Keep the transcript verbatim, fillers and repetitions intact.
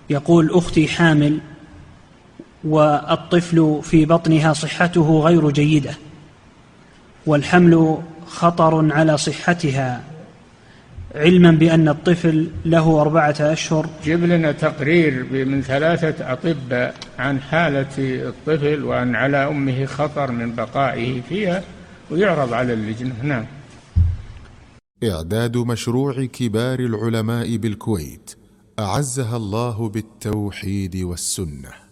يقول: أختي حامل والطفل في بطنها صحته غير جيدة، والحمل خطر على صحتها، علما بأن الطفل له أربعة أشهر. جيب لنا تقرير من ثلاثة أطباء عن حالة الطفل وأن على أمه خطر من بقائه فيها ويعرض على اللجنة. نعم. إعداد مشروع كبار العلماء بالكويت أعزها الله بالتوحيد والسنة.